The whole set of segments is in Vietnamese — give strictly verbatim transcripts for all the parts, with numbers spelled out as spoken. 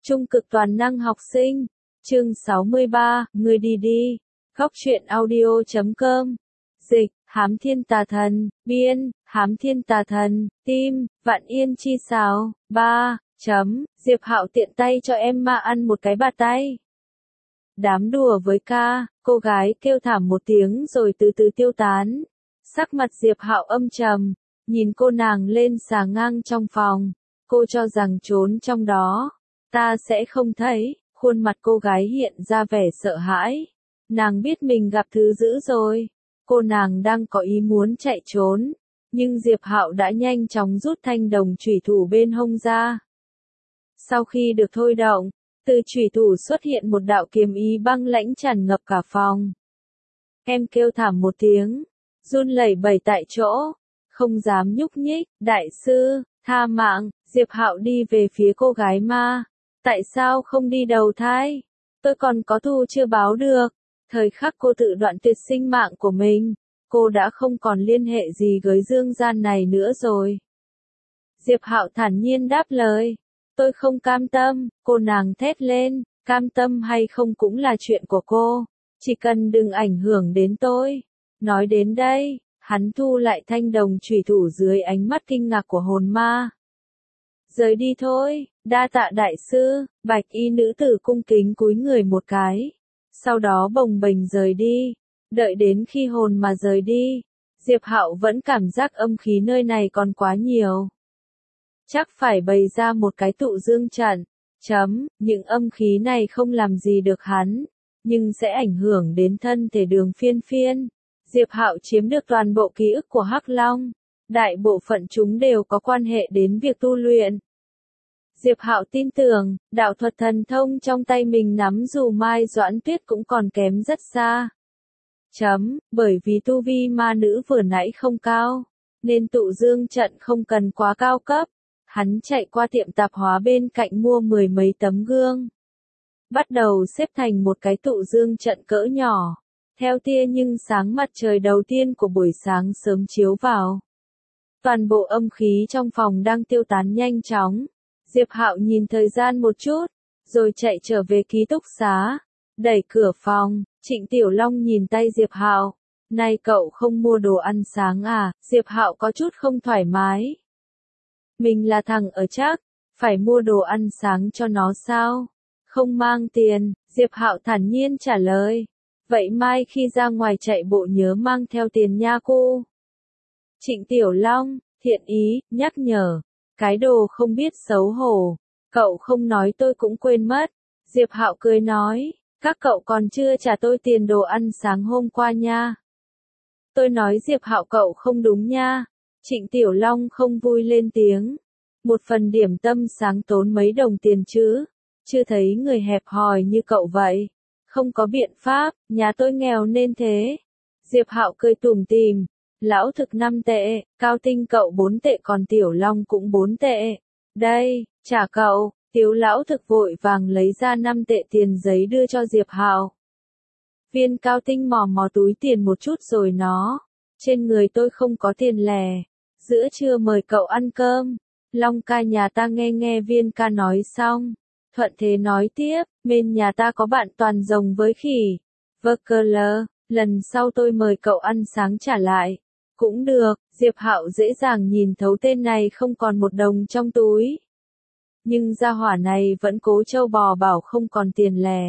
Trung cực toàn năng học sinh. Chương sáu mươi ba, người đi đi. Góc truyện audio chấm com. Dịch, Hám Thiên Tà Thần, biên, Hám Thiên Tà Thần, tim, Vạn Yên Chi Sào, ba, chấm, Diệp Hạo tiện tay cho em ma ăn một cái bạt tay. Đám đùa với ca, cô gái kêu thảm một tiếng rồi từ từ tiêu tán. Sắc mặt Diệp Hạo âm trầm, nhìn cô nàng lên xà ngang trong phòng, cô cho rằng trốn trong đó, ta sẽ không thấy, khuôn mặt cô gái hiện ra vẻ sợ hãi. Nàng biết mình gặp thứ dữ rồi, cô nàng đang có ý muốn chạy trốn, nhưng Diệp Hạo đã nhanh chóng rút thanh đồng chủy thủ bên hông ra. Sau khi được thôi động, từ chủy thủ xuất hiện một đạo kiếm ý băng lãnh tràn ngập cả phòng. Em kêu thảm một tiếng, run lẩy bẩy tại chỗ, không dám nhúc nhích. Đại sư, tha mạng. Diệp Hạo đi về phía cô gái ma. Tại sao không đi đầu thai? Tôi còn có thù chưa báo được. Thời khắc cô tự đoạn tuyệt sinh mạng của mình, cô đã không còn liên hệ gì với dương gian này nữa rồi. Diệp Hạo thản nhiên đáp lời. Tôi không cam tâm. Cô nàng thét lên. Cam tâm hay không cũng là chuyện của cô, chỉ cần đừng ảnh hưởng đến tôi. Nói đến đây, hắn thu lại thanh đồng chủy thủ dưới ánh mắt kinh ngạc của hồn ma. Rời đi thôi, đa tạ đại sư. Bạch y nữ tử cung kính cúi người một cái, sau đó bồng bềnh rời đi. Đợi đến khi hồn mà rời đi, Diệp Hạo vẫn cảm giác âm khí nơi này còn quá nhiều. Chắc phải bày ra một cái tụ dương trận. Chấm, những âm khí này không làm gì được hắn, nhưng sẽ ảnh hưởng đến thân thể Đường Phiên Phiên. Diệp Hạo chiếm được toàn bộ ký ức của Hắc Long, đại bộ phận chúng đều có quan hệ đến việc tu luyện. Diệp Hạo tin tưởng, đạo thuật thần thông trong tay mình nắm dù Mai Doãn Tuyết cũng còn kém rất xa. Chấm, bởi vì tu vi ma nữ vừa nãy không cao, nên tụ dương trận không cần quá cao cấp. Hắn chạy qua tiệm tạp hóa bên cạnh mua mười mấy tấm gương, bắt đầu xếp thành một cái tụ dương trận cỡ nhỏ, theo tia nhưng sáng mặt trời đầu tiên của buổi sáng sớm chiếu vào. Toàn bộ âm khí trong phòng đang tiêu tán nhanh chóng. Diệp Hạo nhìn thời gian một chút, rồi chạy trở về ký túc xá, đẩy cửa phòng. Trịnh Tiểu Long nhìn tay Diệp Hạo, "Này cậu không mua đồ ăn sáng à?" Diệp Hạo có chút không thoải mái. Mình là thằng ở Trác, phải mua đồ ăn sáng cho nó sao? Không mang tiền. Diệp Hạo thản nhiên trả lời. Vậy mai khi ra ngoài chạy bộ nhớ mang theo tiền nha cô. Trịnh Tiểu Long, thiện ý, nhắc nhở. Cái đồ không biết xấu hổ. Cậu không nói tôi cũng quên mất. Diệp Hạo cười nói, các cậu còn chưa trả tôi tiền đồ ăn sáng hôm qua nha. Tôi nói Diệp Hạo cậu không đúng nha. Trịnh Tiểu Long không vui lên tiếng. Một phần điểm tâm sáng tốn mấy đồng tiền chứ. Chưa thấy người hẹp hòi như cậu vậy. Không có biện pháp, nhà tôi nghèo nên thế. Diệp Hạo cười tủm tỉm. Lão thực năm tệ, Cao Tinh cậu bốn tệ còn Tiểu Long cũng bốn tệ. Đây, trả cậu. Tiểu lão thực vội vàng lấy ra năm tệ tiền giấy đưa cho Diệp Hạo. Viên Cao Tinh mò mò túi tiền một chút rồi nó. Trên người tôi không có tiền lẻ. Giữa trưa mời cậu ăn cơm. Long ca nhà ta nghe nghe Viên ca nói xong. Thuận thế nói tiếp, bên nhà ta có bạn toàn rồng với khỉ. Vơ cơ lơ, lần sau tôi mời cậu ăn sáng trả lại. Cũng được. Diệp Hạo dễ dàng nhìn thấu tên này không còn một đồng trong túi. Nhưng gia hỏa này vẫn cố trâu bò bảo không còn tiền lẻ.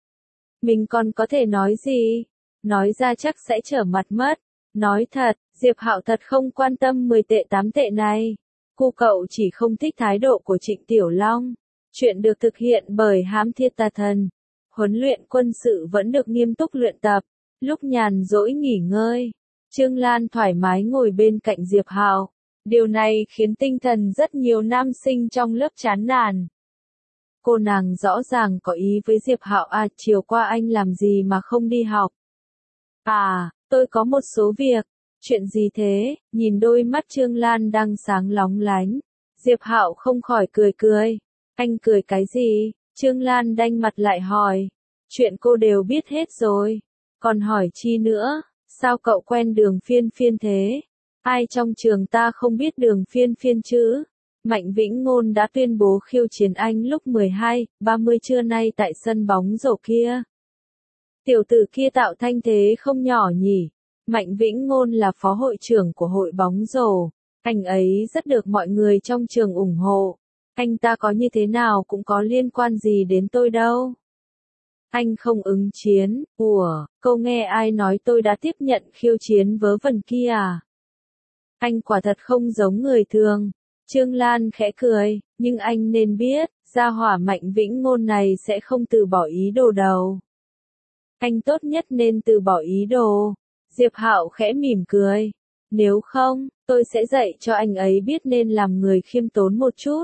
Mình còn có thể nói gì? Nói ra chắc sẽ trở mặt mất. Nói thật, Diệp Hạo thật không quan tâm mười tệ tám tệ này. Cô cậu chỉ không thích thái độ của Trịnh Tiểu Long. Chuyện được thực hiện bởi Hám Thiên Tà Thần. Huấn luyện quân sự vẫn được nghiêm túc luyện tập. Lúc nhàn rỗi nghỉ ngơi, Trương Lan thoải mái ngồi bên cạnh Diệp Hạo. Điều này khiến tinh thần rất nhiều nam sinh trong lớp chán nản. Cô nàng rõ ràng có ý với Diệp Hạo à, chiều qua anh làm gì mà không đi học? À, tôi có một số việc. Chuyện gì thế? Nhìn đôi mắt Trương Lan đang sáng lóng lánh. Diệp Hạo không khỏi cười cười. Anh cười cái gì? Trương Lan đanh mặt lại hỏi. Chuyện cô đều biết hết rồi. Còn hỏi chi nữa? Sao cậu quen Đường Phiên Phiên thế? Ai trong trường ta không biết Đường Phiên Phiên chứ? Mạnh Vĩnh Ngôn đã tuyên bố khiêu chiến anh lúc mười hai, ba mươi trưa nay tại sân bóng rổ kia. Tiểu tử kia tạo thanh thế không nhỏ nhỉ. Mạnh Vĩnh Ngôn là phó hội trưởng của hội bóng rổ. Anh ấy rất được mọi người trong trường ủng hộ. Anh ta có như thế nào cũng có liên quan gì đến tôi đâu. Anh không ứng chiến. Ủa, câu nghe ai nói tôi đã tiếp nhận khiêu chiến vớ vẩn kia à? Anh quả thật không giống người thường. Trương Lan khẽ cười, nhưng anh nên biết, gia hỏa Mạnh Vĩnh Ngôn này sẽ không từ bỏ ý đồ đâu. Anh tốt nhất nên từ bỏ ý đồ. Diệp Hạo khẽ mỉm cười. Nếu không, tôi sẽ dạy cho anh ấy biết nên làm người khiêm tốn một chút.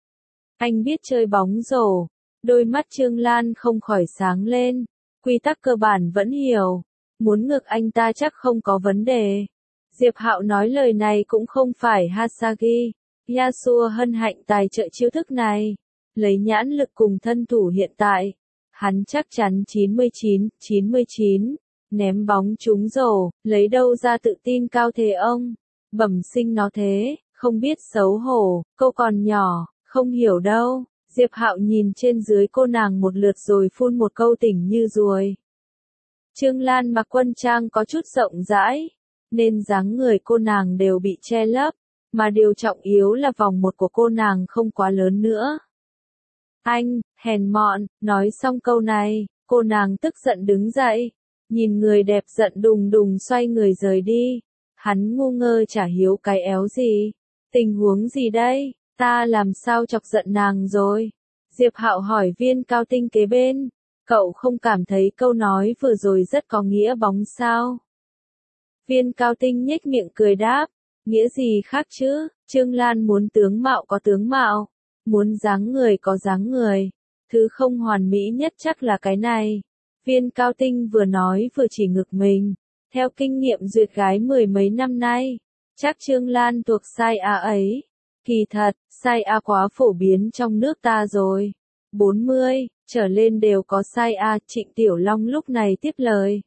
Anh biết chơi bóng rổ. Đôi mắt Trương Lan không khỏi sáng lên. Quy tắc cơ bản vẫn hiểu. Muốn ngược anh ta chắc không có vấn đề. Diệp Hạo nói lời này cũng không phải Hasagi. Yasuo hân hạnh tài trợ chiêu thức này. Lấy nhãn lực cùng thân thủ hiện tại. Hắn chắc chắn chín mươi chín, chín mươi chín. Ném bóng trúng rổ, lấy đâu ra tự tin cao thế ông. Bẩm sinh nó thế, không biết xấu hổ, câu còn nhỏ, không hiểu đâu. Diệp Hạo nhìn trên dưới cô nàng một lượt rồi phun một câu tỉnh như ruồi. Trương Lan mặc quân trang có chút rộng rãi, nên dáng người cô nàng đều bị che lấp, mà điều trọng yếu là vòng một của cô nàng không quá lớn nữa. Anh, hèn mọn, nói xong câu này, cô nàng tức giận đứng dậy, nhìn người đẹp giận đùng đùng xoay người rời đi. Hắn ngu ngơ chả hiếu cái éo gì. Tình huống gì đây, ta làm sao chọc giận nàng rồi? Diệp Hạo hỏi Viên Cao Tinh kế bên, cậu không cảm thấy câu nói vừa rồi rất có nghĩa bóng sao? Viên Cao Tinh nhếch miệng cười đáp, nghĩa gì khác chứ, Trương Lan muốn tướng mạo có tướng mạo, muốn dáng người có dáng người, thứ không hoàn mỹ nhất chắc là cái này. Viên Cao Tinh vừa nói vừa chỉ ngực mình, theo kinh nghiệm duyệt gái mười mấy năm nay, chắc Trương Lan thuộc size A ấy. Kỳ thật, size A quá phổ biến trong nước ta rồi. bốn mươi, trở lên đều có size A, Trịnh Tiểu Long lúc này tiếp lời.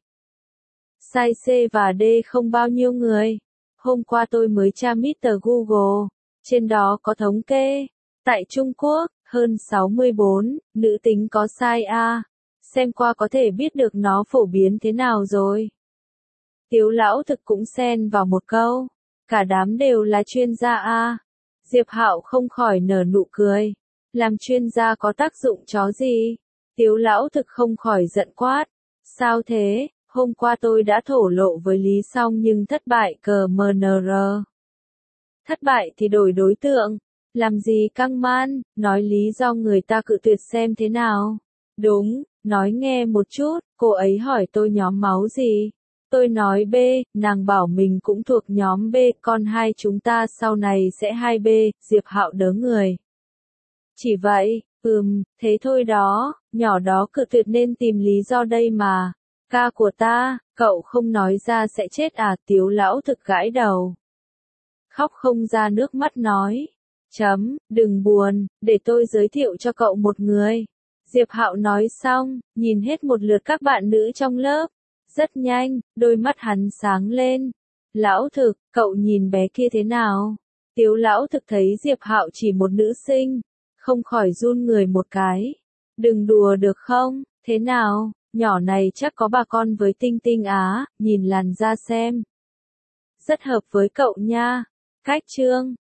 Size C và D không bao nhiêu người. Hôm qua tôi mới tra mít tờ Google, trên đó có thống kê. Tại Trung Quốc, hơn sáu mươi bốn, nữ tính có size A. Xem qua có thể biết được nó phổ biến thế nào rồi. Tiếu Lão Thực cũng xen vào một câu. Cả đám đều là chuyên gia A. Diệp Hạo không khỏi nở nụ cười. Làm chuyên gia có tác dụng chó gì? Tiếu Lão Thực không khỏi giận quát. Sao thế? Hôm qua tôi đã thổ lộ với Lý xong nhưng thất bại cờ em en rờ. Thất bại thì đổi đối tượng. Làm gì căng man, nói lý do người ta cự tuyệt xem thế nào. Đúng, nói nghe một chút, cô ấy hỏi tôi nhóm máu gì. Tôi nói B, nàng bảo mình cũng thuộc nhóm B, còn hai chúng ta sau này sẽ hai B, Diệp Hạo đớ người. Chỉ vậy, ừm, thế thôi đó, nhỏ đó cự tuyệt nên tìm lý do đây mà. Ca của ta, cậu không nói ra sẽ chết à? Tiếu Lão Thực gãi đầu. Khóc không ra nước mắt nói. Chấm, đừng buồn, để tôi giới thiệu cho cậu một người. Diệp Hạo nói xong, nhìn hết một lượt các bạn nữ trong lớp. Rất nhanh, đôi mắt hắn sáng lên. Lão Thực, cậu nhìn bé kia thế nào? Tiếu Lão Thực thấy Diệp Hạo chỉ một nữ sinh, không khỏi run người một cái. Đừng đùa được không, thế nào, nhỏ này chắc có bà con với Tinh Tinh Á, nhìn làn da xem. Rất hợp với cậu nha. Cách chương